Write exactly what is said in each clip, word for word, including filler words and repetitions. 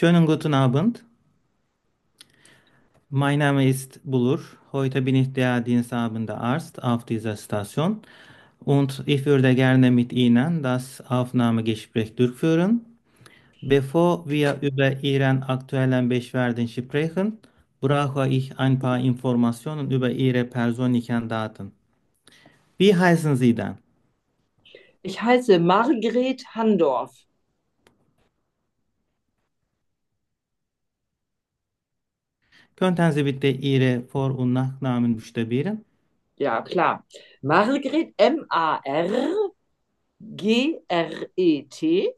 Schönen guten Abend. Mein Name ist Bulur. Heute bin ich der diensthabende Arzt auf dieser Station und ich würde gerne mit Ihnen das Aufnahmegespräch durchführen. Bevor wir über Ihren aktuellen Beschwerden sprechen, brauche ich ein paar Informationen über Ihre persönlichen Daten. Wie heißen Sie denn? Ich heiße Margret Handorf. Könnten Sie bitte Ihre Vor- und Nachnamen buchstabieren? Ja, klar. Margret, M A R G R E T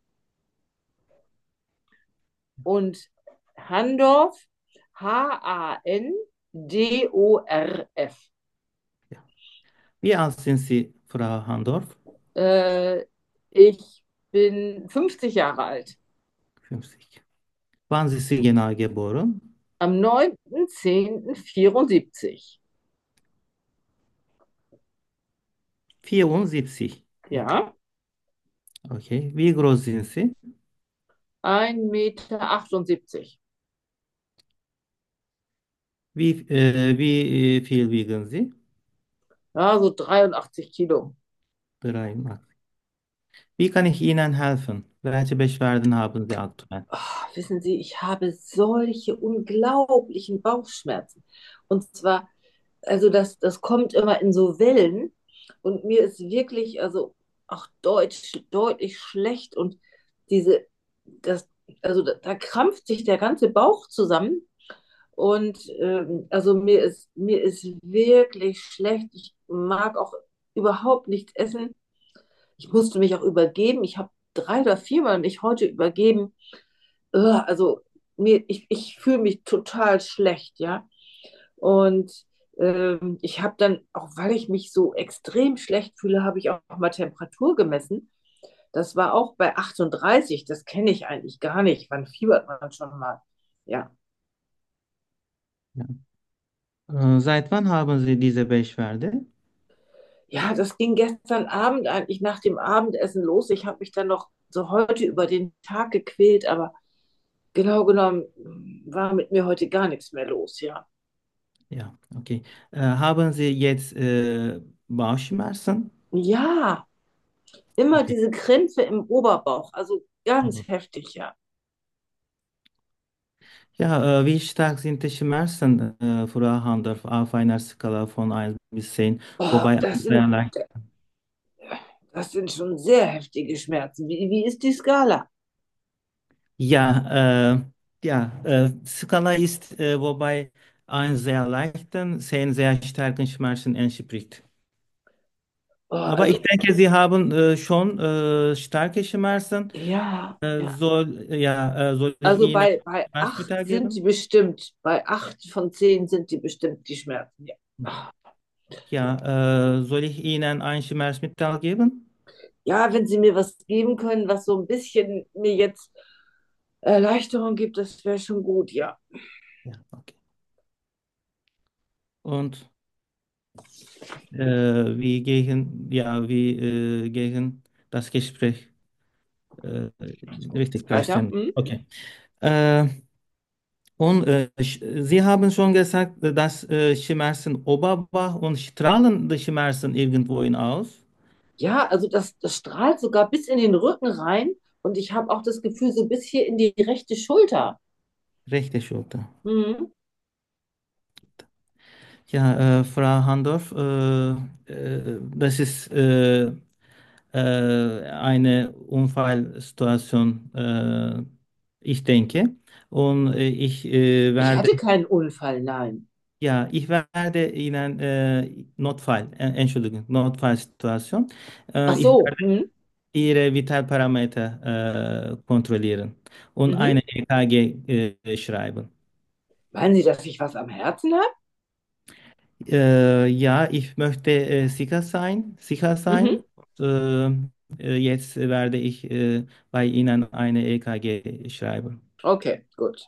und Handorf, H A N D O R F. Ja. Wie alt sind Sie, Frau Handorf? Äh, Ich bin fünfzig Jahre alt. fünfzig. Wann sind Sie genau geboren? Am neunten zehnten vierundsiebzig. vierundsiebzig. Ja. Ja, Okay. Wie groß sind Sie? ein Meter. achtundsiebzig. Wie, äh, wie äh, viel wiegen Sie? Ja, so dreiundachtzig Kilo. dreiundachtzig. Wie kann ich Ihnen helfen? Welche Beschwerden haben Sie aktuell? Ah, wissen Sie, ich habe solche unglaublichen Bauchschmerzen. Und zwar, also das, das kommt immer in so Wellen und mir ist wirklich, also auch deutsch, deutlich schlecht und diese, das, also da, da krampft sich der ganze Bauch zusammen und ähm, also mir ist, mir ist wirklich schlecht. Ich mag auch überhaupt nichts essen. Ich musste mich auch übergeben. Ich habe drei oder viermal mich heute übergeben. Äh, Also mir, ich, ich fühle mich total schlecht, ja. Und ähm, ich habe dann, auch weil ich mich so extrem schlecht fühle, habe ich auch mal Temperatur gemessen. Das war auch bei achtunddreißig. Das kenne ich eigentlich gar nicht. Wann fiebert man schon mal? Ja. Ja. Äh, seit wann haben Sie diese Beschwerde? Ja, das ging gestern Abend eigentlich nach dem Abendessen los. Ich habe mich dann noch so heute über den Tag gequält, aber genau genommen war mit mir heute gar nichts mehr los, ja. Ja, okay. Äh, haben Sie jetzt äh, Bauchschmerzen? Ja, immer Okay. diese Krämpfe im Oberbauch, also ganz heftig, ja. Ja, äh, wie stark sind die Schmerzen, äh, Frau Handorf, auf einer Skala von eins bis zehn, Oh, wobei das eins sehr sind, leicht. das sind schon sehr heftige Schmerzen. Wie, wie ist die Skala? Ja, äh, ja, äh, Skala ist, äh, wobei ein sehr leichten, zehn sehr starken Schmerzen entspricht. Oh, Aber ich also, denke, Sie haben äh, schon äh, starke Schmerzen. ja, Äh, ja. soll, ja, äh, soll ich Also Ihnen bei, bei acht Schmerzmittel sind die geben? bestimmt, bei acht von zehn sind die bestimmt die Schmerzen, ja. Ja, äh, soll ich Ihnen ein Schmerzmittel geben? Ja, wenn Sie mir was geben können, was so ein bisschen mir jetzt Erleichterung gibt, das wäre schon gut, ja. Ja, okay. Und äh, wie gegen, ja, wie äh, gegen das Gespräch äh, richtig Weiter? verstanden. Hm? Okay. Äh, Und äh, sch- Sie haben schon gesagt, äh, dass äh, Schmerzen oberwach und strahlende Schmerzen irgendwohin aus. Ja, also das, das strahlt sogar bis in den Rücken rein und ich habe auch das Gefühl, so bis hier in die rechte Schulter. Rechte Schulter. Mhm. Ja, äh, Frau Handorf, äh, äh, das ist äh, äh, eine Unfallsituation, äh, ich denke. Und äh, ich äh, Ich werde, hatte keinen Unfall, nein. ja, ich werde Ihnen äh, Notfall, äh, Entschuldigung, Notfallsituation, Ach äh, ich so. Mhm. Ihre Vitalparameter äh, kontrollieren und Mhm. eine E K G äh, schreiben. Meinen Sie, dass ich was am Herzen habe? Äh, ja, ich möchte äh, sicher sein, sicher sein. Mhm. Äh, äh, jetzt werde ich äh, bei Ihnen eine E K G schreiben. Okay, gut.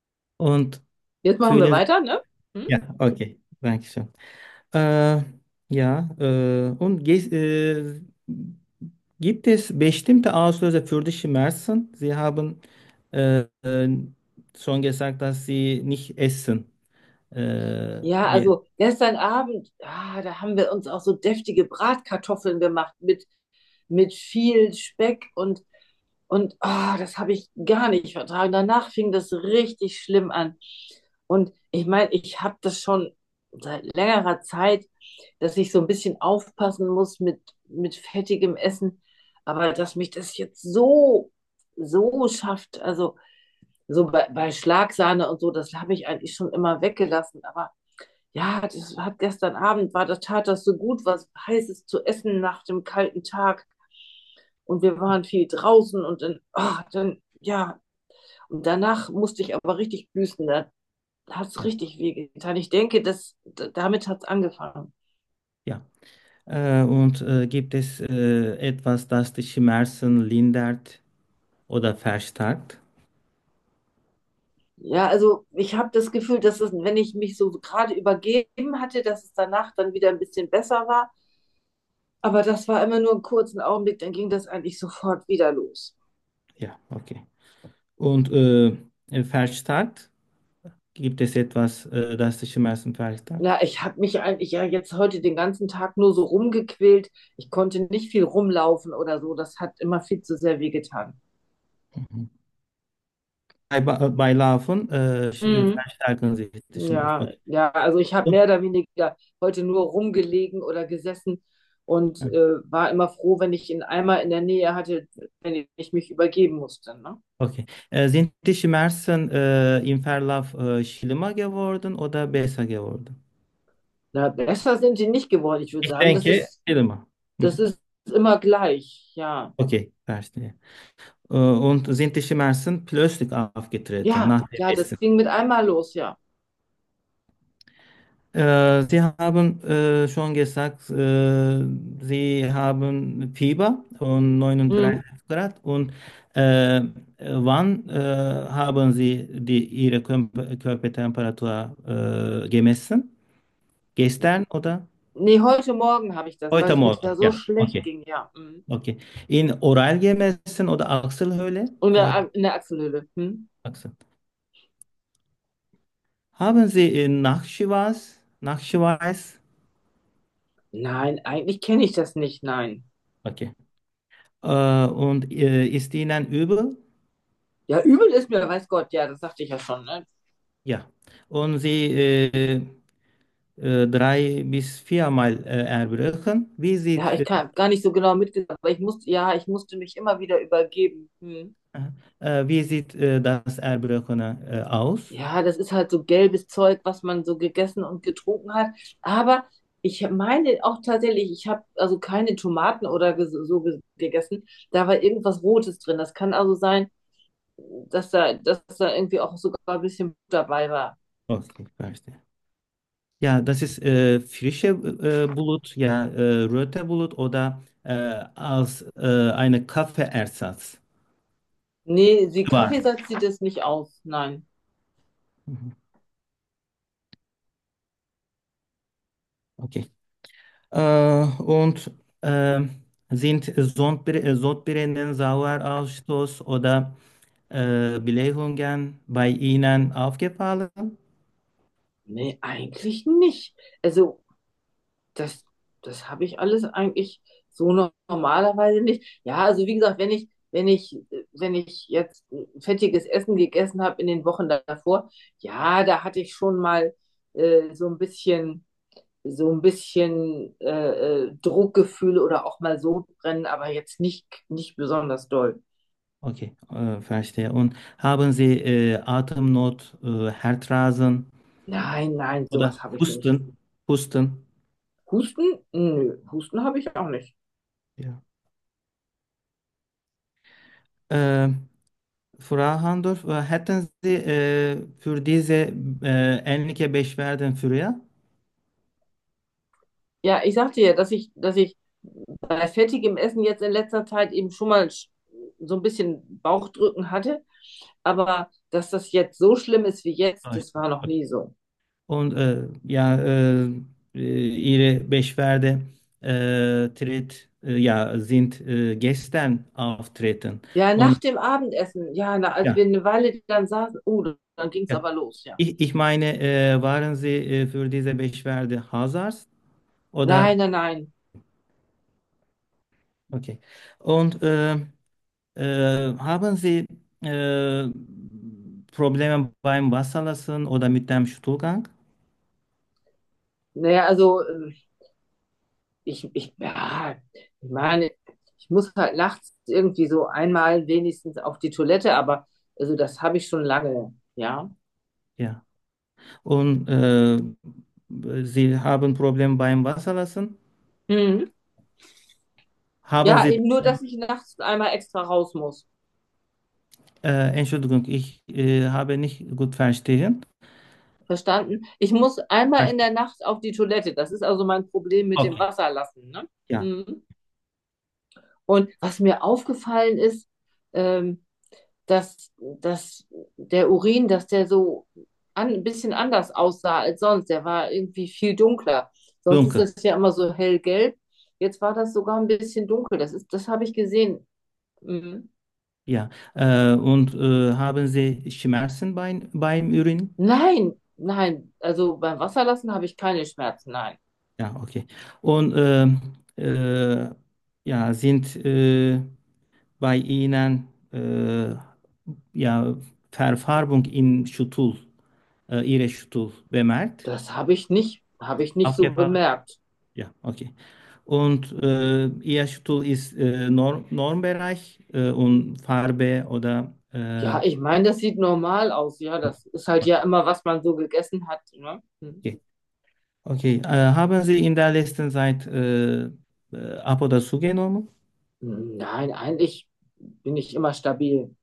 Und Jetzt machen wir fühlen Sie, weiter, ne? Mhm. ja, okay, danke schön. Äh, Ja, äh, und ge- äh, gibt es bestimmte Auslöser für die Schmerzen? Sie haben äh, äh, schon gesagt, dass Sie nicht essen. Äh, Ja, je- also gestern Abend, ah, da haben wir uns auch so deftige Bratkartoffeln gemacht mit, mit viel Speck und, und ah, das habe ich gar nicht vertragen. Danach fing das richtig schlimm an. Und ich meine, ich habe das schon seit längerer Zeit, dass ich so ein bisschen aufpassen muss mit, mit fettigem Essen, aber dass mich das jetzt so, so schafft, also so bei, bei Schlagsahne und so, das habe ich eigentlich schon immer weggelassen, aber ja, das hat gestern Abend, war das, tat das so gut, was Heißes zu essen nach dem kalten Tag. Und wir waren viel draußen und dann, ah, dann, ja, und danach musste ich aber richtig büßen. Da hat es ja, richtig wehgetan. Ich denke, das, d- damit hat es angefangen. ja. Äh, und äh, gibt es äh, etwas, das die Schmerzen lindert oder verstärkt? Ja, also ich habe das Gefühl, dass es, wenn ich mich so gerade übergeben hatte, dass es danach dann wieder ein bisschen besser war. Aber das war immer nur einen kurzen Augenblick, dann ging das eigentlich sofort wieder los. Ja, okay. Und äh, verstärkt? Gibt es etwas, äh, das die Schmerzen verstärkt? Ja, ich habe mich eigentlich ja jetzt heute den ganzen Tag nur so rumgequält. Ich konnte nicht viel rumlaufen oder so. Das hat immer viel zu sehr wehgetan. Mhm. Bei, Ba- bei Laufen äh, sch- Mhm. verstärken sich die Schmerzen. Ja, Okay. ja, also ich habe mehr Und, oder weniger heute nur rumgelegen oder gesessen und ja, äh, war immer froh, wenn ich ihn einmal in der Nähe hatte, wenn ich mich übergeben musste. Ne? okay. Äh, sind die Schmerzen äh, im Verlauf äh, schlimmer geworden oder besser geworden? Na, besser sind sie nicht geworden. Ich würde Ich sagen, das denke, ist, schlimmer. das Mhm. ist immer gleich. Ja, Okay, verstehe. Äh, und sind die Schmerzen plötzlich aufgetreten ja, nach dem ja, das Essen? ging mit einmal los, ja. Äh, Sie haben äh, schon gesagt, äh, Sie haben Fieber und Hm. neununddreißig Grad. Und äh, wann äh, haben Sie die, Ihre Körper- Körpertemperatur äh, gemessen? Gestern oder Nee, heute Morgen habe ich das, weil heute es mir Morgen? da so Ja, schlecht okay, ging, ja. Hm. okay. In oral gemessen oder Achselhöhle? Und in Äh, der, in der Achselhöhle. Hm? Achsel. Haben Sie in Nachschweiß? Nachschweiß? Nein, eigentlich kenne ich das nicht, nein. Okay. Äh, und äh, ist Ihnen übel? Ja, übel ist mir, weiß Gott, ja, das sagte ich ja schon, ne? Ja. Und Sie äh, äh, drei bis viermal äh, erbrechen. Wie Ja, sieht, ich äh, kann gar nicht so genau mitgekriegt, aber ich musste, ja, ich musste mich immer wieder übergeben. Hm. äh, wie sieht äh, das Erbrochene äh, aus? Ja, das ist halt so gelbes Zeug, was man so gegessen und getrunken hat. Aber ich meine auch tatsächlich, ich habe also keine Tomaten oder ges- so ge- gegessen. Da war irgendwas Rotes drin. Das kann also sein, dass da, dass da irgendwie auch sogar ein bisschen Blut dabei war. Okay, verstehe. Ja, das ist äh, frische äh, Blut, ja, äh, rote Blut oder äh, als äh, eine Kaffeeersatz. Nee, die Schwarz. Kaffeesatz sieht es nicht aus. Nein. Mhm. Okay. Äh, und äh, sind Sodbr Sodbrennen, Sauerausstoß oder äh, Blähungen bei Ihnen aufgefallen? Nee, eigentlich nicht. Also das, das habe ich alles eigentlich so no- normalerweise nicht. Ja, also wie gesagt, wenn ich, wenn ich, wenn ich jetzt fettiges Essen gegessen habe in den Wochen davor, ja, da hatte ich schon mal äh, so ein bisschen, so ein bisschen äh, äh, Druckgefühle oder auch mal Sodbrennen, aber jetzt nicht, nicht besonders doll. Okay, äh, verstehe. Und haben Sie äh, Atemnot, äh, Herzrasen Nein, nein, oder sowas habe ich nicht. Husten? Husten? Husten? Nö, Husten habe ich auch nicht. Ja. Äh, Frau Handorf, äh, hätten Sie äh, für diese äh, ähnliche Beschwerden früher? Ja, ich sagte ja, dass ich, dass ich bei fettigem Essen jetzt in letzter Zeit eben schon mal so ein bisschen Bauchdrücken hatte, aber dass das jetzt so schlimm ist wie jetzt, Ah, das war noch nie so. und äh, ja, äh, äh, Ihre Beschwerde äh, tritt, äh, ja, sind äh, gestern auftreten. Ja, nach Und dem Abendessen, ja, na, als wir ja, eine Weile dann saßen, oh, dann ging es ja. aber los, ja. Ich, ich meine, äh, waren Sie äh, für diese Beschwerde Hausarzt oder? Nein, nein, nein. Okay. Und äh, äh, haben Sie äh, Probleme beim Wasserlassen oder mit dem Stuhlgang? Naja, also äh, ich, ich, ja, ich meine, ich muss halt nachts irgendwie so einmal wenigstens auf die Toilette, aber also das habe ich schon lange, ja. Ja. Und äh, Sie haben Probleme beim Wasserlassen? Mhm. Haben Ja, Sie, eben nur, dass ich nachts einmal extra raus muss. äh, Entschuldigung, ich äh, habe nicht gut verstehen. Verstanden? Ich muss einmal Ja. in der Nacht auf die Toilette. Das ist also mein Problem mit dem Okay. Wasserlassen, ne? Ja, Mhm. Und was mir aufgefallen ist, ähm, dass, dass der Urin, dass der so an, ein bisschen anders aussah als sonst. Der war irgendwie viel dunkler. Sonst ist dunkel. das ja immer so hellgelb. Jetzt war das sogar ein bisschen dunkel. Das ist, das habe ich gesehen. Mhm. Ja. Äh, und äh, haben Sie Schmerzen beim, beim Urin? Nein, nein. Also beim Wasserlassen habe ich keine Schmerzen. Nein. Ja, okay. Und ähm, äh, ja, sind äh, bei Ihnen äh, ja, Verfärbung in Stuhl, äh, Ihre Stuhl bemerkt? Das habe ich nicht, habe ich nicht so Aufgefallen? bemerkt. Ja, okay. Und äh, Ihr Stuhl ist äh, Norm Normbereich äh, und Farbe oder äh, Ja, ich meine, das sieht normal aus. Ja, das ist halt ja immer, was man so gegessen hat. Ne? Hm. okay. Okay. Äh, haben Sie in der letzten Zeit äh, äh, ab oder zugenommen? Nein, eigentlich bin ich immer stabil.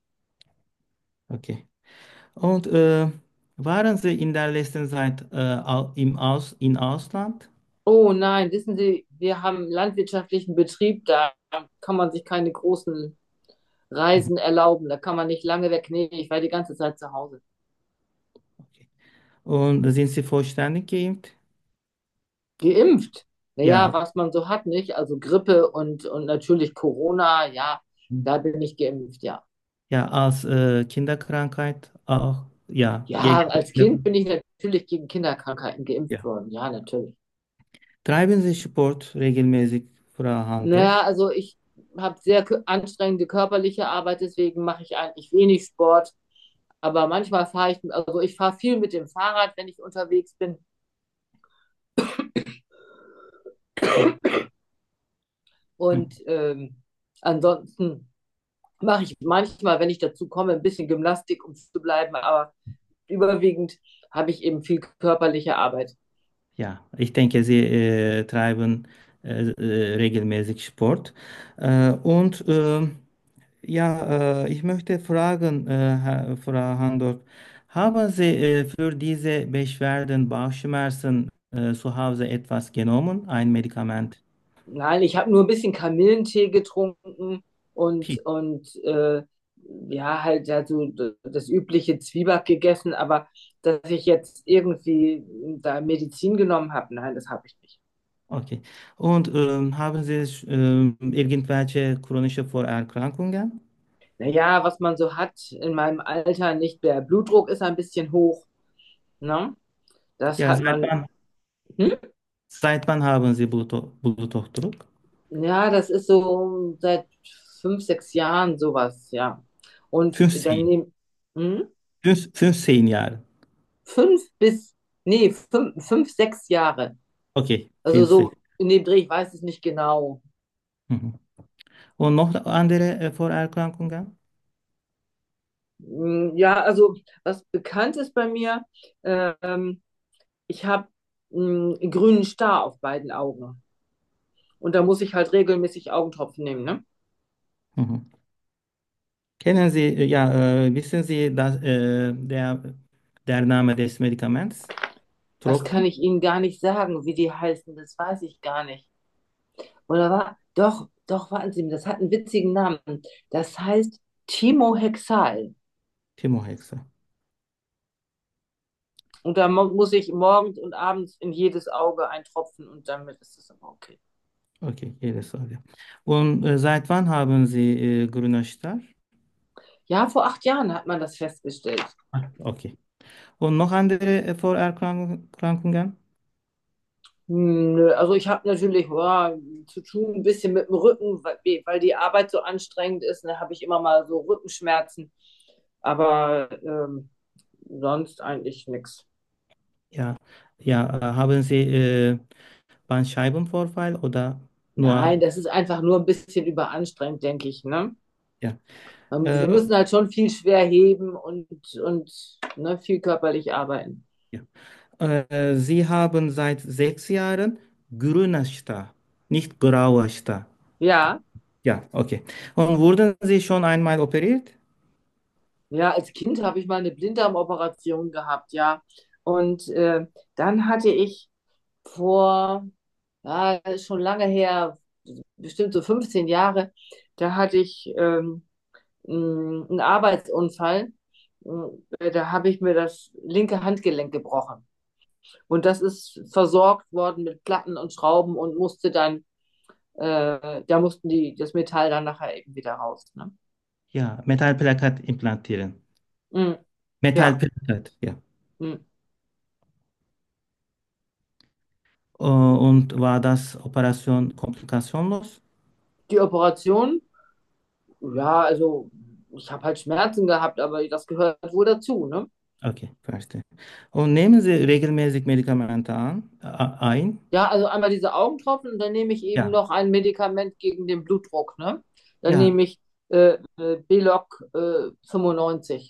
Okay. Und äh, waren Sie in der letzten Zeit äh, au- im Aus in Ausland? Oh nein, wissen Sie, wir haben einen landwirtschaftlichen Betrieb, da kann man sich keine großen Mhm. Reisen erlauben. Da kann man nicht lange weg. Nee, ich war die ganze Zeit zu Hause. Okay. Und sind Sie vollständig geimpft? Geimpft. Ja. Naja, was man so hat, nicht? Also Grippe und, und natürlich Corona, ja, da bin ich geimpft, ja. Ja, als äh, Kinderkrankheit auch. Ja, Ja, gegen als Kind bin ich natürlich gegen Kinderkrankheiten geimpft ja. worden. Ja, natürlich. Treiben Sie Sport regelmäßig, Frau Handorf? Naja, also ich habe sehr kö- anstrengende körperliche Arbeit, deswegen mache ich eigentlich wenig Sport. Aber manchmal fahre ich, also ich fahre viel mit dem Fahrrad, wenn ich unterwegs bin. Hm. Und ähm, ansonsten mache ich manchmal, wenn ich dazu komme, ein bisschen Gymnastik, um zu bleiben. Aber überwiegend habe ich eben viel körperliche Arbeit. Ja, ich denke, Sie äh, treiben äh, äh, regelmäßig Sport. Äh, und ähm, ja, äh, ich möchte fragen, äh, Herr- Frau Handorf, haben Sie äh, für diese Beschwerden, Bauchschmerzen äh, zu Hause etwas genommen, ein Medikament? Nein, ich habe nur ein bisschen Kamillentee getrunken und, Pi- und äh, ja, halt ja, so das übliche Zwieback gegessen, aber dass ich jetzt irgendwie da Medizin genommen habe, nein, das habe ich nicht. Okay. Und ähm, haben Sie ähm, irgendwelche chronische Vorerkrankungen? Naja, was man so hat in meinem Alter nicht, der Blutdruck ist ein bisschen hoch, ne? Das Ja, hat seit man, wann, hm? seit wann haben Sie Blut, Bluthochdruck? Ja, das ist so seit fünf, sechs Jahren sowas, ja. Und dann fünfzehn. nehm, hm? Fünf, fünfzehn Jahre. Fünf bis, nee, fünf, fünf, sechs Jahre. Okay, Also fünf, sechs. so in dem Dreh, ich weiß es nicht genau. Mhm. Und noch andere äh, Vorerkrankungen? Hm, ja, also was bekannt ist bei mir, ähm, ich habe einen grünen Star auf beiden Augen. Und da muss ich halt regelmäßig Augentropfen nehmen, ne? Mhm. Kennen Sie, äh, ja, äh, wissen Sie, dass äh, der, der Name des Medikaments? Das kann Tropfen? ich Ihnen gar nicht sagen, wie die heißen, das weiß ich gar nicht. Oder war, doch, doch, warten Sie, das hat einen witzigen Namen. Das heißt Timohexal. Timohexa. Und da mu- muss ich morgens und abends in jedes Auge eintropfen und damit ist es aber okay. Okay, jedes Auge. Und äh, seit wann haben Sie äh, grüner Star? Ja, vor acht Jahren hat man das festgestellt. Ah, okay. Und noch andere äh, Vorerkrankungen? Hm, nö, also ich habe natürlich ja, zu tun ein bisschen mit dem Rücken, weil, weil die Arbeit so anstrengend ist. Da habe ich immer mal so Rückenschmerzen, aber ähm, sonst eigentlich nichts. Ja, ja, äh, haben Sie äh, Bandscheibenvorfall oder Nein, nur? das ist einfach nur ein bisschen überanstrengend, denke ich, ne? Ja. Ähm, Wir Äh, müssen halt schon viel schwer heben und, und ne, viel körperlich arbeiten. ja. Äh, Sie haben seit sechs Jahren grüner Star, nicht grauer Star. Ja, Ja, okay. Und wurden Sie schon einmal operiert? ja, als Kind habe ich mal eine Blinddarmoperation gehabt, ja. Und äh, dann hatte ich vor, ja, das ist schon lange her, bestimmt so fünfzehn Jahre, da hatte ich ähm, m, einen Arbeitsunfall. Äh, Da habe ich mir das linke Handgelenk gebrochen. Und das ist versorgt worden mit Platten und Schrauben und musste dann, äh, da mussten die das Metall dann nachher eben wieder raus. Ne? Ja, Metallplakat implantieren. Mm, ja. Metallplakat, ja. Mm. Äh, Und war das Operation komplikationlos? Die Operation, ja, also ich habe halt Schmerzen gehabt, aber das gehört wohl dazu, ne? Okay, verstehe. Und nehmen Sie regelmäßig Medikamente an, äh, ein? Ja, also einmal diese Augentropfen und dann nehme ich eben Ja, noch ein Medikament gegen den Blutdruck, ne? Dann ja, nehme ich äh, äh, Beloc äh, fünfundneunzig.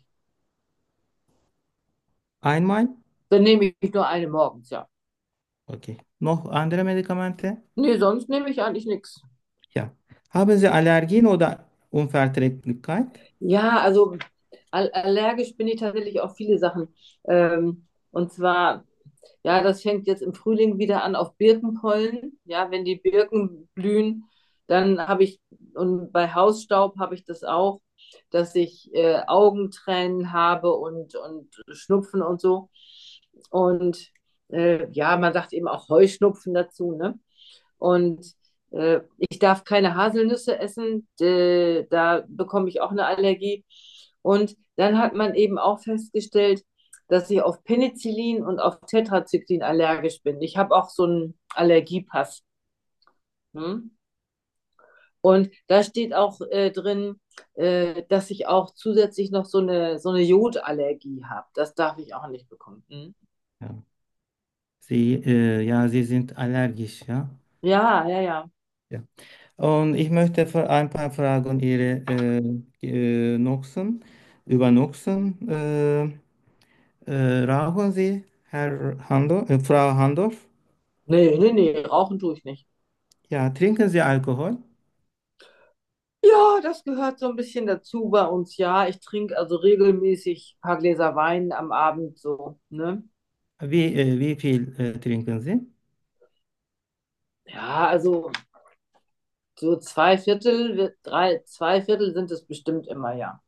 einmal? Dann nehme ich nur eine morgens, ja. Okay. Noch andere Medikamente? Nee, sonst nehme ich eigentlich nichts. Ja. Haben Sie Allergien oder Unverträglichkeit? Ja, also all allergisch bin ich tatsächlich auf viele Sachen. Ähm, und zwar, ja, das fängt jetzt im Frühling wieder an auf Birkenpollen. Ja, wenn die Birken blühen, dann habe ich, und bei Hausstaub habe ich das auch, dass ich äh, Augentränen habe und, und Schnupfen und so. Und äh, ja, man sagt eben auch Heuschnupfen dazu, ne? Und äh, ich darf keine Haselnüsse essen, äh, da bekomme ich auch eine Allergie. Und dann hat man eben auch festgestellt, dass ich auf Penicillin und auf Tetracyclin allergisch bin. Ich habe auch so einen Allergiepass. Hm? Und da steht auch äh, drin, äh, dass ich auch zusätzlich noch so eine, so eine Jodallergie habe. Das darf ich auch nicht bekommen. Hm? Ja. Sie, äh, ja, Sie sind allergisch, ja? Ja, ja, ja. Ja. Und ich möchte für ein paar Fragen Ihre äh, äh, Nutzen, über Nutzen. Äh, äh, rauchen Sie, Herr Handorf, äh, Frau Handorf? Nee, nee, nee, rauchen tue ich nicht. Ja, trinken Sie Alkohol? Ja, das gehört so ein bisschen dazu bei uns. Ja, ich trinke also regelmäßig ein paar Gläser Wein am Abend so, ne? Wie, äh, wie viel äh, trinken Sie? Ja, also so zwei Viertel, drei, zwei Viertel sind es bestimmt immer, ja.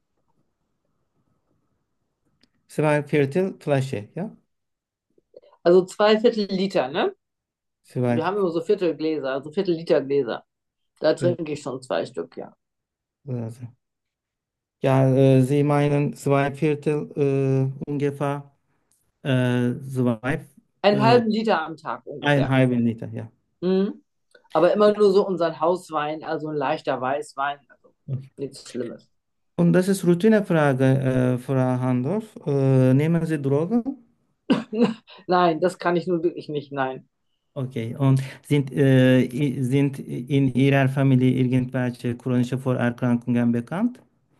Zwei Viertel Flasche, ja? Also zwei Viertel Liter, ne? Zwei Wir haben immer so Viertelgläser, also Viertel-Liter Gläser. Da Viertel. trinke ich schon zwei Stück, ja. Also. Ja, äh, Sie meinen zwei Viertel äh, ungefähr äh, zwei, Einen äh, halben Liter am Tag ungefähr. eineinhalb Liter, ja. Mhm. Aber immer nur so unseren Hauswein, also ein leichter Weißwein, also nichts Schlimmes. Und das ist Routinefrage, äh, Frau Handorf. Äh, nehmen Sie Drogen? Nein, das kann ich nun wirklich nicht, nein. Okay. Und sind, äh, i- sind in Ihrer Familie irgendwelche chronische Vorerkrankungen bekannt?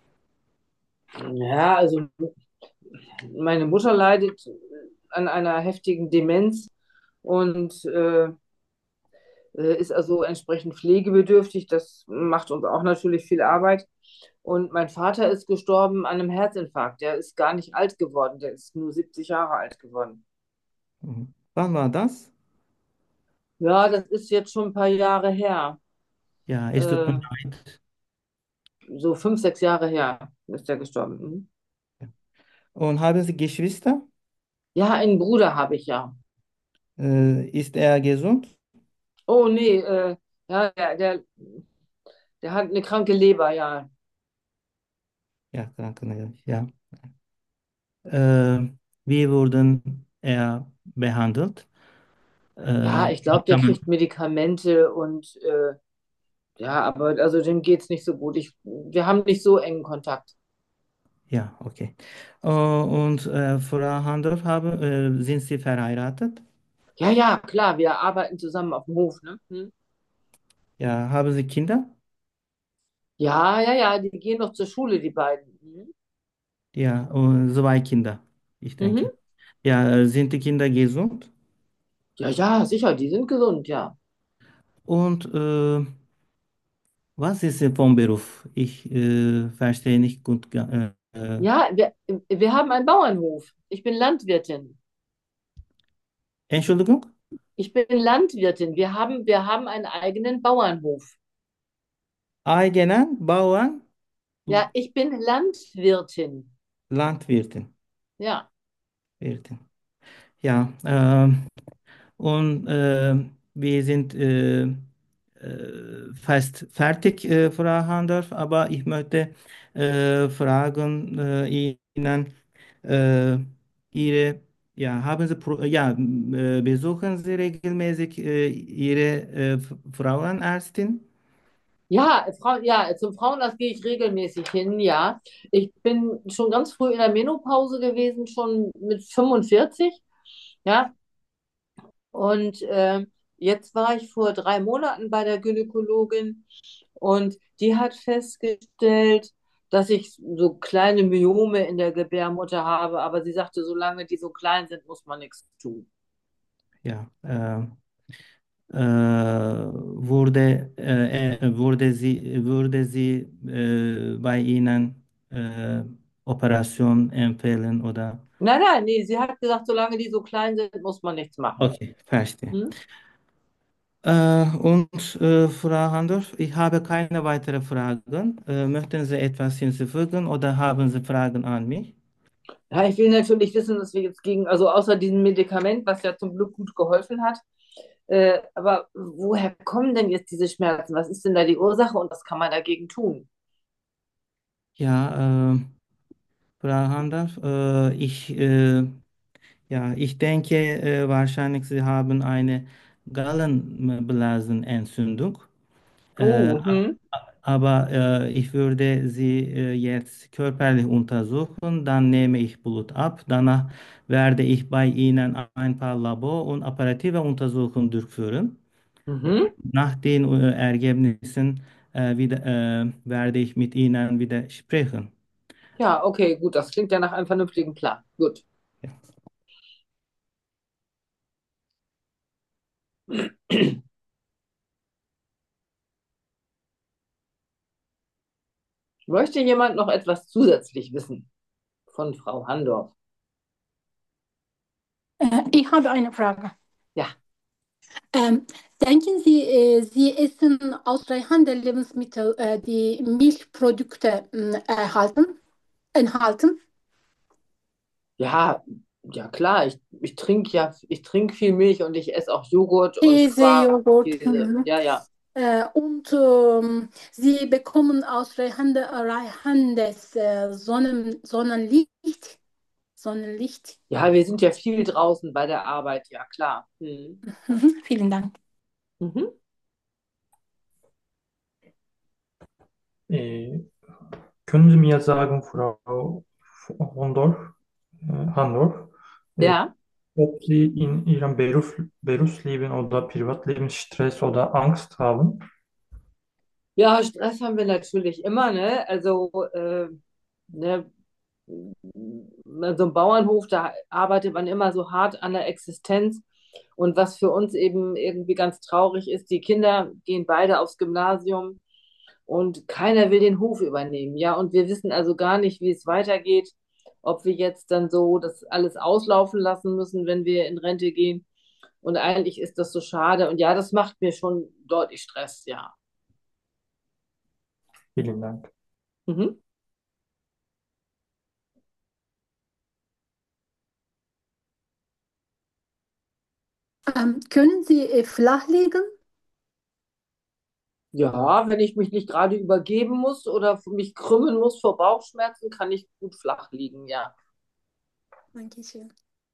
Ja, also meine Mutter leidet an einer heftigen Demenz und äh, äh, ist also entsprechend pflegebedürftig. Das macht uns auch natürlich viel Arbeit. Und mein Vater ist gestorben an einem Herzinfarkt. Der ist gar nicht alt geworden. Der ist nur siebzig Jahre alt geworden. Mhm. Wann war das? Ja, das ist jetzt schon ein paar Jahre her. Ja, es tut mir Äh, leid. so fünf, sechs Jahre her ist der gestorben. Mhm. Und haben Sie Geschwister? Ja, einen Bruder habe ich ja. Äh, ist er gesund? Oh nee, äh, ja, der, der, der hat eine kranke Leber, ja. Ja, Krankenhaus, ja. Äh, wie wurden er behandelt? Äh, Ja, ich glaube, wie der kann man, kriegt Medikamente und äh, ja, aber also dem geht's nicht so gut. Ich, wir haben nicht so engen Kontakt. ja, okay. Äh, und äh, Frau Handorf, haben, äh, sind Sie verheiratet? Ja, ja, klar, wir arbeiten zusammen auf dem Hof, ne? Hm? Ja, haben Sie Kinder? Ja, ja, ja, die gehen noch zur Schule, die beiden. Mhm. Ja, und zwei Kinder, ich denke. Mhm. Ja, äh, sind die Kinder gesund? Ja, ja, sicher, die sind gesund, ja. Und äh, was ist Ihr vom Beruf? Ich äh, verstehe nicht gut. Äh, äh, Ja, wir, wir haben einen Bauernhof. Ich bin Landwirtin. Entschuldigung? Ich bin Landwirtin. Wir haben, wir haben einen eigenen Bauernhof. Eigenen Bauern, Ja, ich bin Landwirtin. Landwirtin. Ja. Wirtin. Ja, ähm, und äh, wir sind äh, äh, fast fertig, äh, Frau Handorf, aber ich möchte äh, fragen äh, Ihnen, äh, Ihre, ja, haben Sie, Pro ja, m- äh, besuchen Sie regelmäßig äh, Ihre äh, F- Frauenärztin? Ja, Frau, ja, zum Frauenarzt gehe ich regelmäßig hin, ja. Ich bin schon ganz früh in der Menopause gewesen, schon mit fünfundvierzig, ja. Und ähm, jetzt war ich vor drei Monaten bei der Gynäkologin und die hat festgestellt, dass ich so kleine Myome in der Gebärmutter habe, aber sie sagte, solange die so klein sind, muss man nichts tun. Ja, äh, äh, wurde, äh, äh, wurde sie, würde sie äh, bei Ihnen äh, Operation empfehlen oder? Nein, nein, nee, sie hat gesagt, solange die so klein sind, muss man nichts machen. Okay, verstehe. Hm? Äh, und äh, Frau Handorf, ich habe keine weiteren Fragen. Äh, möchten Sie etwas hinzufügen oder haben Sie Fragen an mich? Ja, ich will natürlich wissen, dass wir jetzt gegen, also außer diesem Medikament, was ja zum Glück gut geholfen hat, äh, aber woher kommen denn jetzt diese Schmerzen? Was ist denn da die Ursache und was kann man dagegen tun? Ja, äh, Frau Handorf, äh, ich, äh, ja, ich denke, äh, wahrscheinlich Sie haben eine Gallenblasenentzündung. Äh, Oh, hm. aber äh, ich würde Sie äh, jetzt körperlich untersuchen, dann nehme ich Blut ab, danach werde ich bei Ihnen ein paar Labor- und operative Untersuchungen durchführen. Mhm. Nach den äh, Ergebnissen äh, wieder, äh, werde ich mit Ihnen wieder sprechen. Ja, okay, gut, das klingt ja nach einem vernünftigen Plan. Gut. Möchte jemand noch etwas zusätzlich wissen von Frau Handorf? Äh, Ich habe eine Frage. Ja, Ähm, denken Sie, äh, Sie essen ausreichende Lebensmittel, äh, die Milchprodukte mh, erhalten, enthalten? ja, ja klar, ich, ich trinke ja, ich trinke viel Milch und ich esse auch Joghurt und Käse, Quark, Joghurt. Käse. Mhm. Ja, ja. Äh, und ähm, Sie bekommen ausreichende, reichendes äh, Sonnen, Sonnenlicht. Sonnenlicht. Ja, wir sind ja viel draußen bei der Arbeit, ja klar. Mhm. Mhm. Vielen Dank. Mhm. Äh, können Sie mir sagen, Frau Hondorf, äh, Handorf, äh, Ja. ob Sie in Ihrem Beruf, Berufsleben oder Privatleben Stress oder Angst haben? Ja, Stress haben wir natürlich immer, ne? Also, äh, ne, so ein Bauernhof, da arbeitet man immer so hart an der Existenz. Und was für uns eben irgendwie ganz traurig ist, die Kinder gehen beide aufs Gymnasium und keiner will den Hof übernehmen. Ja, und wir wissen also gar nicht, wie es weitergeht, ob wir jetzt dann so das alles auslaufen lassen müssen, wenn wir in Rente gehen. Und eigentlich ist das so schade. Und ja, das macht mir schon deutlich Stress, ja. Vielen Dank. Mhm. Ähm, können Sie äh, flach liegen? Ja, wenn ich mich nicht gerade übergeben muss oder mich krümmen muss vor Bauchschmerzen, kann ich gut flach liegen, ja. Dankeschön.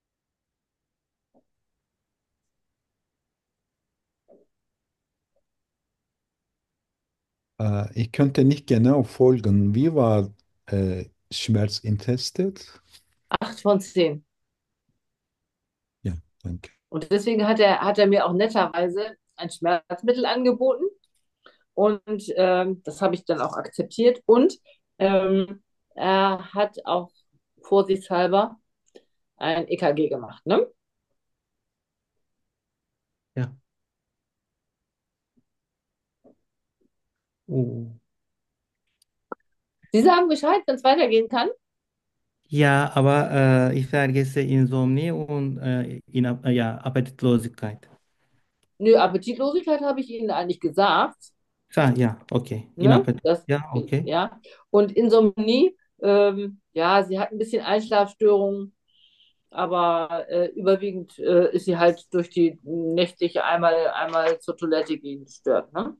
Äh, ich könnte nicht genau folgen. Wie war äh, Schmerz intestet? Acht von zehn. Ja, danke. Und deswegen hat er, hat er mir auch netterweise ein Schmerzmittel angeboten. Und ähm, das habe ich dann auch akzeptiert. Und ähm, er hat auch vorsichtshalber ein E K G gemacht. Ne? Ja. Oh. Sie sagen Bescheid, wenn es weitergehen kann. Ja, aber äh, ich vergesse Insomnie und äh, Ina- äh, ja, Appetitlosigkeit. Nö, Appetitlosigkeit habe ich Ihnen eigentlich gesagt. Ah, ja, okay. Ne? Inappetit. Das, Ja, okay. ja. Und Insomnie, ähm, ja, sie hat ein bisschen Einschlafstörungen, aber äh, überwiegend äh, ist sie halt durch die nächtliche einmal, einmal zur Toilette gehen gestört. Ne?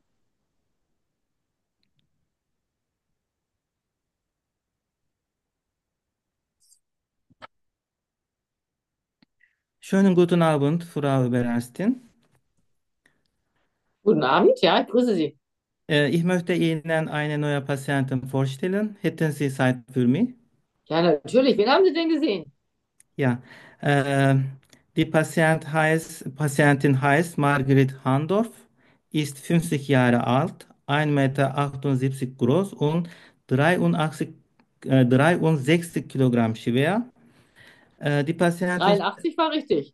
Schönen guten Abend, Frau Bererstin. Guten Abend, ja, ich grüße Sie. Äh, ich möchte Ihnen eine neue Patientin vorstellen. Hätten Sie Zeit für mich? Ja, natürlich. Wen haben Sie denn gesehen? Ja. Äh, die Patient heißt, Patientin heißt Margret Handorf, ist fünfzig Jahre alt, ein Meter achtundsiebzig groß und dreiundachtzig, äh, dreiundsechzig Kilogramm schwer. Äh, die Patientin, dreiundachtzig war richtig.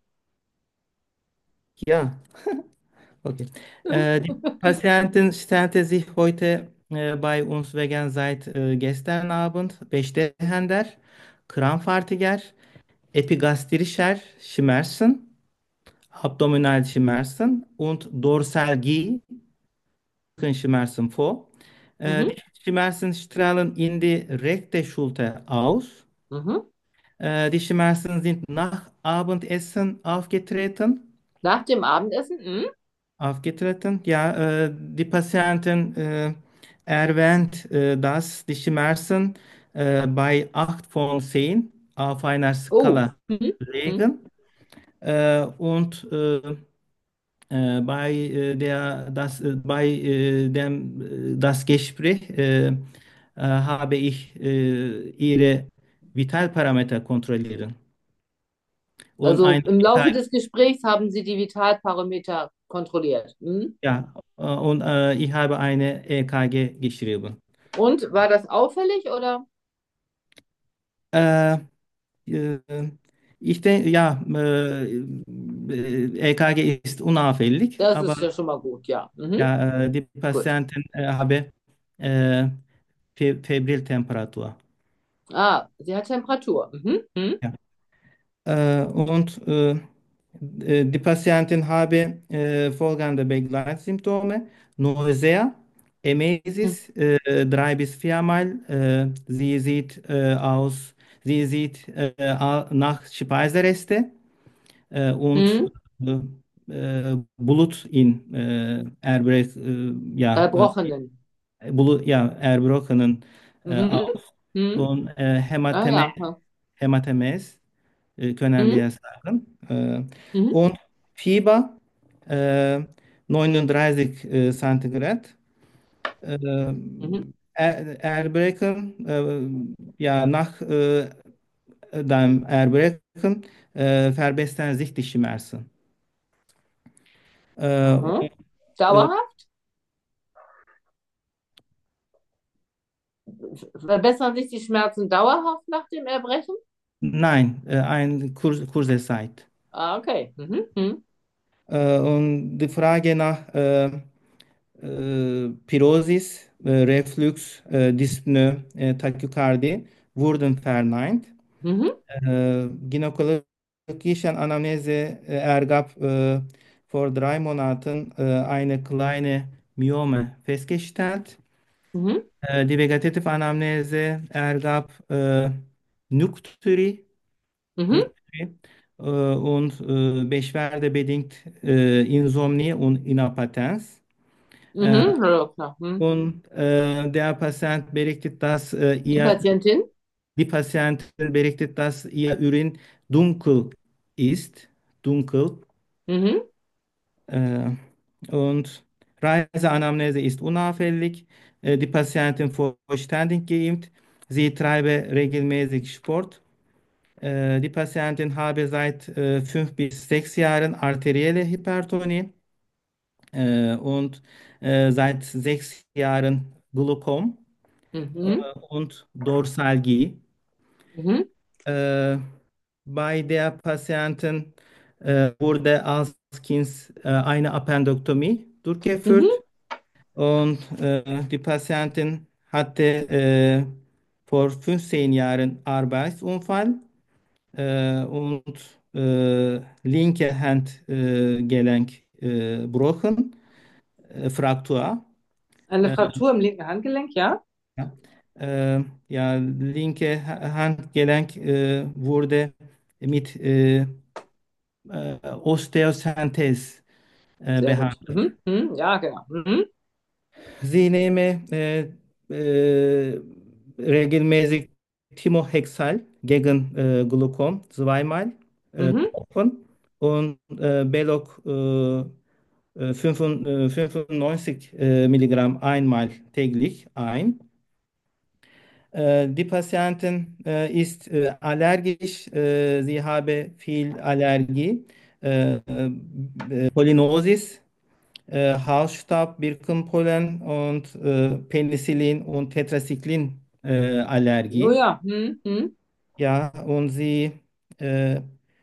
ja, okay. Äh, die Patientin stellte sich heute äh, bei uns wegen seit äh, gestern Abend bestehender, krampfartiger, epigastrischer Schmerzen, Abdominalschmerzen und Dorsalgie, Rückenschmerzen vor. Äh, Mhm, die Schmerzen strahlen in die rechte Schulter aus. mhm. Äh, die Schmerzen sind nach Abendessen aufgetreten. Nach dem Abendessen? Mhm. Aufgetreten. Ja, äh, die Patientin äh, erwähnt, äh, dass die Schmerzen äh, bei acht von zehn auf einer Oh. Skala Mhm, mhm. liegen. Äh, und äh, äh, bei äh, der das äh, bei äh, dem äh, das Gespräch äh, äh, habe ich äh, ihre Vitalparameter kontrollieren und Also ein im Laufe Vital, des Gesprächs haben Sie die Vitalparameter kontrolliert. Mhm. ja, äh, und äh, ich habe eine E K G geschrieben. Und war das auffällig oder? Äh, äh, Ich denke, ja, äh, E K G ist unauffällig, Das aber ist ja schon mal gut, ja. Mhm. ja, äh, die Gut. Patientin äh, habe äh, Fe Febriltemperatur. Ah, sie hat Temperatur. Mhm. Mhm. Ja. Äh, und äh, äh, die Patientin habe äh, folgende Begleitsymptome: Nausea, Mhm. Emesis, äh, drei bis viermal. Äh, sie sieht äh, aus, sie sieht äh, a- nach Speisereste äh, und Mhm. äh, äh, Blut in äh, Erbrech, äh, ja, Erbrochenen. äh, Blut, ja, erbrochenen äh, Mhm. aus Mhm. und äh, Ah Hämateme, ja. Ha. Hämatemes äh, können Mhm. wir sagen. Äh, Mhm. und Fieber äh, neununddreißig äh, Zentigrad. Äh, Mhm. er, Erbrechen, äh, ja, nach äh, dem Erbrechen äh, verbessern sich die Schmerzen. Äh, Aha. und, äh, Dauerhaft? Verbessern sich die Schmerzen dauerhaft nach dem Erbrechen? nein, äh, eine Kur kurze Zeit. Ah, okay. Mhm. Mhm. Äh, und die Frage nach äh, äh, Pirosis, äh, Reflux, äh, Dyspnoe, äh, Tachykardie wurden verneint. Mhm. Äh, gynäkologische Anamnese äh, ergab äh, vor drei Monaten äh, eine kleine Myome festgestellt. Mhm. Äh, die vegetative Anamnese ergab äh, Nukturie, Mhm. Nukturie äh, und äh, beschwerdebedingt äh, Insomnie und Inappetenz. Äh, Mhm, ja, klar. Mhm. und äh, der Patient berichtet, dass äh, Die ihr, Patientin? die Patientin berichtet, dass ihr Urin dunkel ist, dunkel. Mhm, Äh, und Reiseanamnese ist unauffällig. Äh, die Patientin vollständig geimpft. Sie treibe regelmäßig Sport. Äh, die Patientin habe seit äh, fünf bis sechs Jahren arterielle Hypertonie äh, und äh, seit sechs Jahren Glaukom äh, mhm, und Dorsalgie. mhm, Äh, bei der Patientin äh, wurde als Kind äh, eine Appendektomie mhm. durchgeführt und äh, die Patientin hatte äh, vor fünfzehn Jahren Arbeitsunfall äh, und äh, linke Handgelenk äh, gebrochen, äh, Fraktur. Eine Äh, Fraktur im linken Handgelenk, ja? ja, äh, ja, linke Ha- Handgelenk äh, wurde mit äh, äh, Osteosynthese äh, Sehr gut. behandelt. Mhm, mhm, ja, genau. Mhm, Sie nehme äh, äh, regelmäßig Timohexal gegen äh, Glaukom zweimal äh, mhm. tropfen und äh, Belok äh, äh, fünfund- äh, fünfundneunzig äh, Milligramm einmal täglich ein. Äh, die Patientin äh, ist äh, allergisch, äh, sie habe viel Allergie, äh, äh, Pollinosis, äh, Hausstaub, Birkenpollen und äh, Penicillin und Tetracyclin äh, Oh Allergie. ja. Mhm, mhm, Ja, und sie, äh,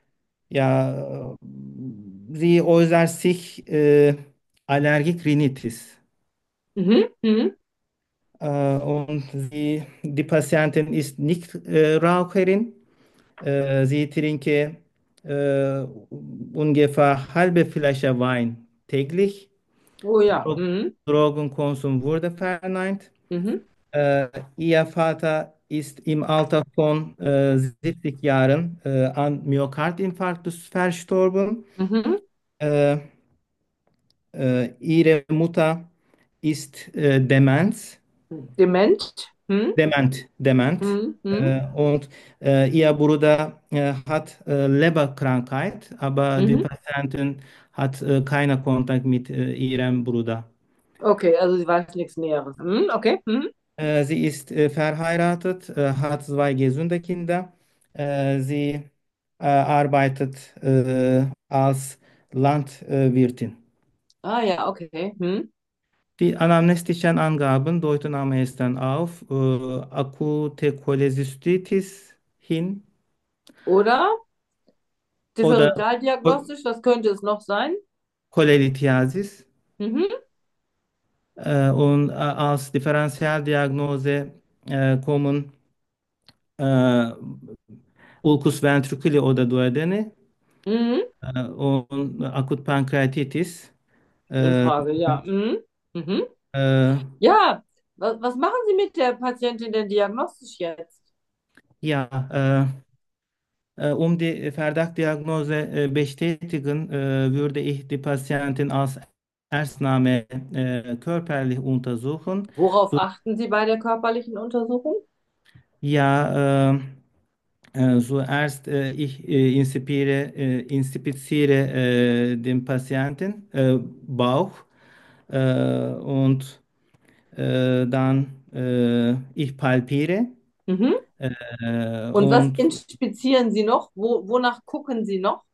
ja, sie äußert sich äh, Allergik Rhinitis. mhm, mhm. Äh, und sie, die Patientin ist nicht äh, Raucherin. Äh, sie trinke äh, ungefähr halbe Flasche Wein täglich. Oh ja. Dro- Mhm, Drogenkonsum wurde verneint. mhm, Äh, ihr Vater ist im Alter von äh, siebzig Jahren äh, an Myokardinfarktus verstorben. mhm. Äh, äh, ihre Mutter ist äh, Demenz, Dement. Mhm, dement, dement. mhm, mhm, Äh, und äh, ihr Bruder äh, hat äh, Leberkrankheit, aber die mhm. Patientin hat äh, keinen Kontakt mit äh, ihrem Bruder. Okay, also sie weiß nichts Näheres. Mhm, okay. Mhm. Äh, sie ist äh, verheiratet, äh, hat zwei gesunde Kinder. Äh, sie äh, arbeitet äh, als Landwirtin. Ah ja, okay. Mhm. Die anamnestischen Angaben deuten am ehesten auf äh, akute Cholezystitis hin Oder oder Cho- differentialdiagnostisch, was könnte es noch sein? Cholelithiasis. Mhm, Äh, und äh, als Differentialdiagnose äh, kommen äh, Ulcus ventriculi oder Duodeni mhm. äh, und akut Pankreatitis. In Äh, Frage, ja. Mhm. Mhm. äh, Ja, was, was machen Sie mit der Patientin denn diagnostisch jetzt? ja, äh, äh, um die Verdachtdiagnose äh, bestätigen, äh, würde ich die Patientin als Erstnahme äh, körperlich untersuchen. Worauf So, achten Sie bei der körperlichen Untersuchung? ja, äh, äh, zuerst äh, ich äh, inspiziere, äh, inspiziere äh, den Patienten äh, Bauch äh, und äh, dann äh, ich palpiere. Mhm. Äh, Und was und inspizieren Sie noch? Wo, wonach gucken Sie noch?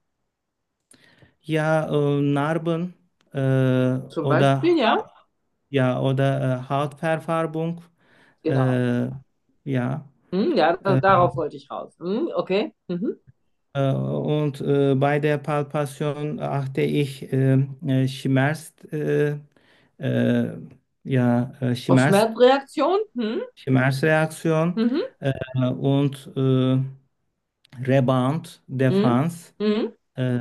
ja, äh, Narben äh, Zum oder Beispiel, ja? ja oder äh, Hautverfärbung, Genau. äh, ja. Hm, ja, da, Äh, darauf wollte ich raus. Hm, okay. Mhm. äh, und äh, bei der Palpation achte ich äh, äh, Schmerz, äh, äh, ja, äh, Auf Schmerz, Schmerzreaktion? Hm? Schmerzreaktion Mhm. äh, und äh, Rebound, Mhm. Defense, Mhm. äh,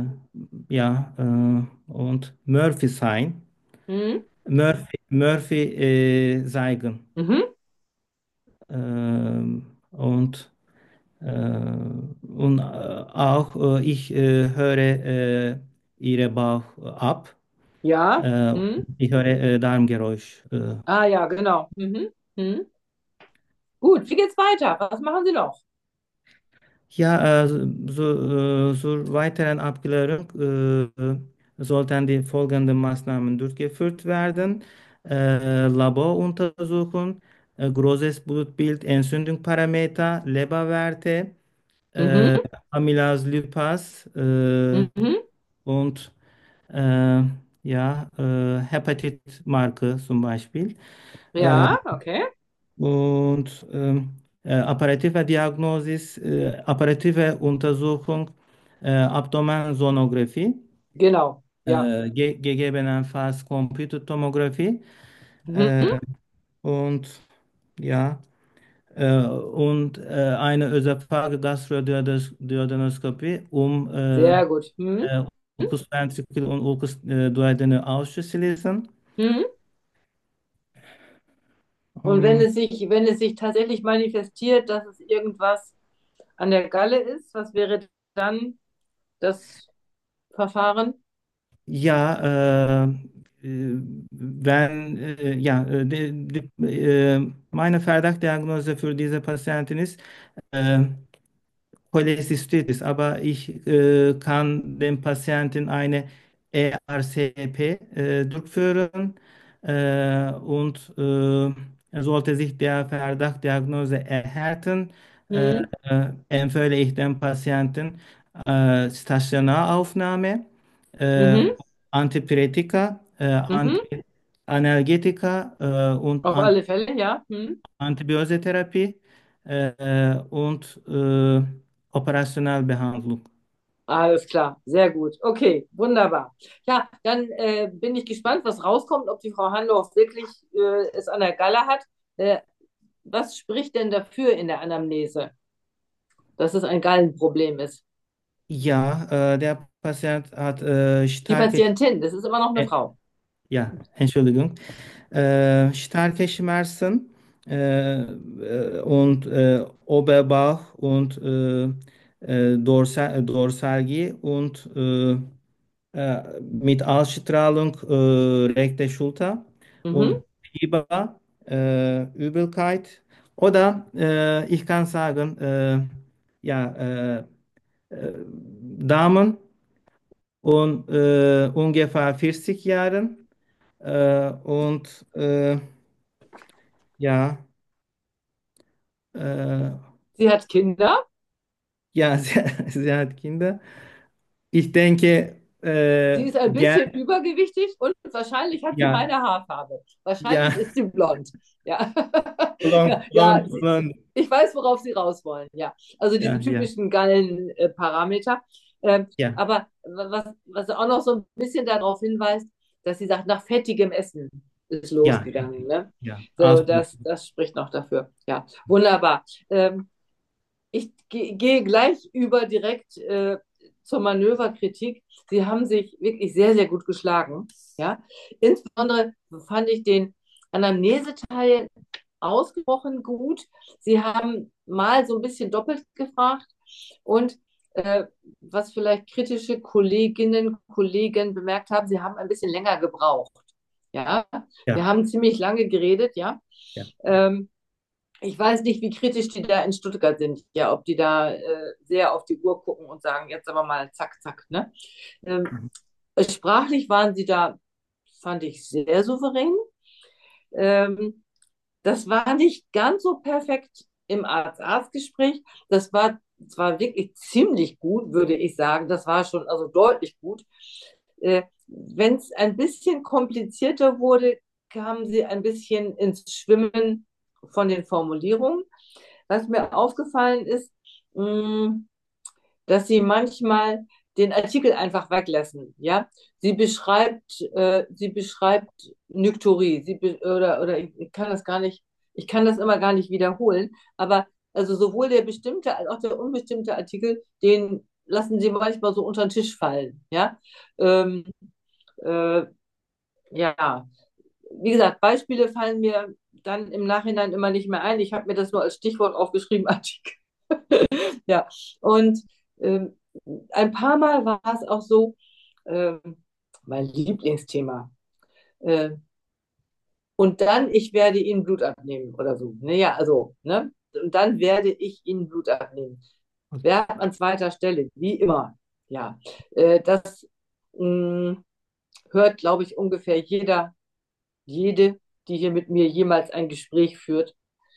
ja, äh, und Murphy Sign. Mhm. Murphy, Murphy äh, Seigen. Mhm. Ähm, und Äh, und äh, auch äh, ich äh, höre äh, Ihre Bauch ab. Ja. Äh, Hm? Ich höre äh, Darmgeräusch. Äh. Ah ja, genau. Mhm. Mhm. Gut, wie geht's weiter? Was machen Sie noch? Ja, äh, so, äh, zur weiteren Abklärung äh, sollten die folgenden Maßnahmen durchgeführt werden. Äh, Laboruntersuchung, äh, großes Blutbild, Entzündungsparameter, Leberwerte, äh, Mhm. Amylase, Lipase äh, Mhm. und äh, ja, äh, Hepatitmarke zum Beispiel. Äh, Ja, okay. und ähm, äh, operative Diagnosis, äh, operative Untersuchung, äh, Abdomensonographie, Genau. Ja. äh, ge gegebenenfalls Computertomographie äh, Mhm. und ja, äh, und äh, eine Ösophagus-Gastroduodenoskopie, um äh, Sehr gut. Mhm. äh, Ulkusventrikel und Ulkusduodene auszuschließen. Mhm. Und wenn Ähm, es sich, wenn es sich tatsächlich manifestiert, dass es irgendwas an der Galle ist, was wäre dann das Verfahren? Ja, äh, äh, wenn, äh, ja, äh, die, die, äh, meine Verdachtdiagnose für diese Patientin ist äh, Cholecystitis, aber ich äh, kann dem Patienten eine E R C P äh, durchführen äh, und äh, sollte sich der Verdachtdiagnose erhärten, äh, Mhm. äh, empfehle ich dem Patienten äh, Stationaraufnahme, äh, Mhm. Antipyretika, äh, Mhm. Antianalgetika äh, und Auf alle Fälle, ja. Mhm. Antibiosetherapie äh, und äh, Operationalbehandlung. Alles klar, sehr gut. Okay, wunderbar. Ja, dann äh, bin ich gespannt, was rauskommt, ob die Frau Handorf wirklich äh, es an der Galle hat. Äh, was spricht denn dafür in der Anamnese, dass es ein Gallenproblem ist? Ja, äh, der Patient hat äh, Die starke, Patientin, das ist immer noch eine äh, Frau. ja, Entschuldigung, äh, starke Schmerzen äh, äh, und äh, Oberbauch und äh, äh, Dorsal, Dorsalgie und äh, äh, mit Ausstrahlung äh, rechte Schulter und Mhm. Fieber, äh, Übelkeit. Oder äh, ich kann sagen, äh, ja, äh, äh, Damen und äh, ungefähr vierzig Jahren äh, und äh, ja, äh, Sie hat Kinder. ja, sie, sie hat Kinder. Ich denke, Sie äh, ist ein ger bisschen übergewichtig und wahrscheinlich hat sie ja, meine Haarfarbe. ja, Wahrscheinlich ist sie blond. Ja, ja, blond, ja, blond, blond. ich weiß, worauf Sie raus wollen. Ja, also diese Ja, ja, typischen Gallenparameter. Ähm, ja, aber was, was auch noch so ein bisschen darauf hinweist, dass sie sagt, nach fettigem Essen ist ja, losgegangen. Ne? ja, So, absolut. das, das spricht noch dafür. Ja, wunderbar. Ähm, ich ge gehe gleich über direkt äh, zur Manöverkritik. Sie haben sich wirklich sehr, sehr gut geschlagen. Ja? Insbesondere fand ich den Anamneseteil ausgesprochen gut. Sie haben mal so ein bisschen doppelt gefragt und äh, was vielleicht kritische Kolleginnen und Kollegen bemerkt haben, sie haben ein bisschen länger gebraucht. Ja, wir Ja, haben ziemlich lange geredet, ja. ja. Ähm, ich weiß nicht, wie kritisch die da in Stuttgart sind. Ja, ob die da äh, sehr auf die Uhr gucken und sagen, jetzt aber mal zack, zack. Ne? Ähm, Mhm. sprachlich waren sie da, fand ich, sehr souverän. Ähm, das war nicht ganz so perfekt im Arzt-Arzt-Gespräch. Das war zwar wirklich ziemlich gut, würde ich sagen. Das war schon also deutlich gut. Äh, Wenn es ein bisschen komplizierter wurde, kamen sie ein bisschen ins Schwimmen von den Formulierungen. Was mir aufgefallen ist, mh, dass sie manchmal den Artikel einfach weglassen. Ja, sie beschreibt, äh, sie beschreibt Nykturie, sie be oder oder ich, ich kann das gar nicht, ich kann das immer gar nicht wiederholen. Aber also sowohl der bestimmte als auch der unbestimmte Artikel, den lassen sie manchmal so unter den Tisch fallen. Ja, ähm, äh, ja, wie gesagt, Beispiele fallen mir dann im Nachhinein immer nicht mehr ein. Ich habe mir das nur als Stichwort aufgeschrieben, Artikel. Ja, und ähm, ein paar Mal war es auch so, ähm, mein Lieblingsthema. Äh, und dann, ich werde Ihnen Blut abnehmen oder so. Naja, also, ne? Und dann werde ich Ihnen Blut abnehmen. Verb an zweiter Stelle, wie immer. Ja, äh, das mh, hört, glaube ich, ungefähr jeder, jede, die hier mit mir jemals ein Gespräch führt.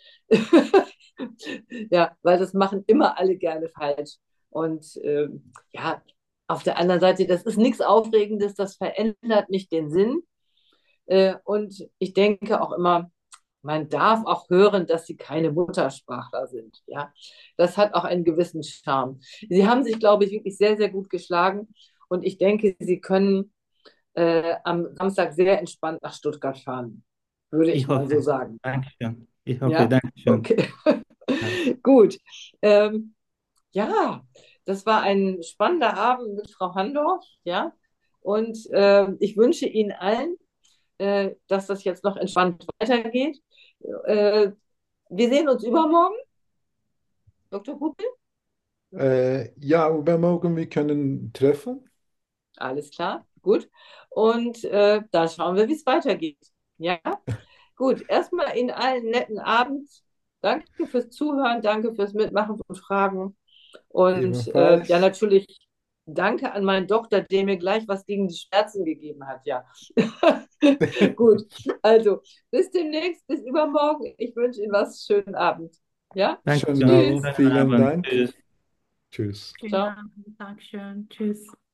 Ja, weil das machen immer alle gerne falsch. Und ähm, ja, auf der anderen Seite, das ist nichts Aufregendes, das verändert nicht den Sinn. Äh, und ich denke auch immer, man darf auch hören, dass sie keine Muttersprachler sind. Ja, das hat auch einen gewissen Charme. Sie haben sich, glaube ich, wirklich sehr, sehr gut geschlagen. Und ich denke, sie können äh, am Samstag sehr entspannt nach Stuttgart fahren, würde Ich ich mal so hoffe. sagen. Dankeschön. Ich hoffe, Ja, Dankeschön. okay. Ja. Gut. Ähm, ja, das war ein spannender Abend mit Frau Handorf. Ja, und äh, ich wünsche Ihnen allen, äh, dass das jetzt noch entspannt weitergeht. Äh, wir sehen uns übermorgen, Doktor Pupil. Äh, ja, übermorgen wir können treffen. Alles klar, gut. Und äh, dann schauen wir, wie es weitergeht. Ja, gut. Erstmal Ihnen allen einen netten Abend. Danke fürs Zuhören, danke fürs Mitmachen von Fragen. Und äh, ja, Ebenfalls. natürlich danke an meinen Doktor, der mir gleich was gegen die Schmerzen gegeben hat. Ja, gut. Also, bis demnächst, bis übermorgen. Ich wünsche Ihnen was. Schönen Abend. Ja, Schönen Dankeschön. Abend, tschüss. Schönen vielen Abend. Dank. Tschüss. Tschüss. Schönen Ciao. Abend. Dankeschön. Tschüss.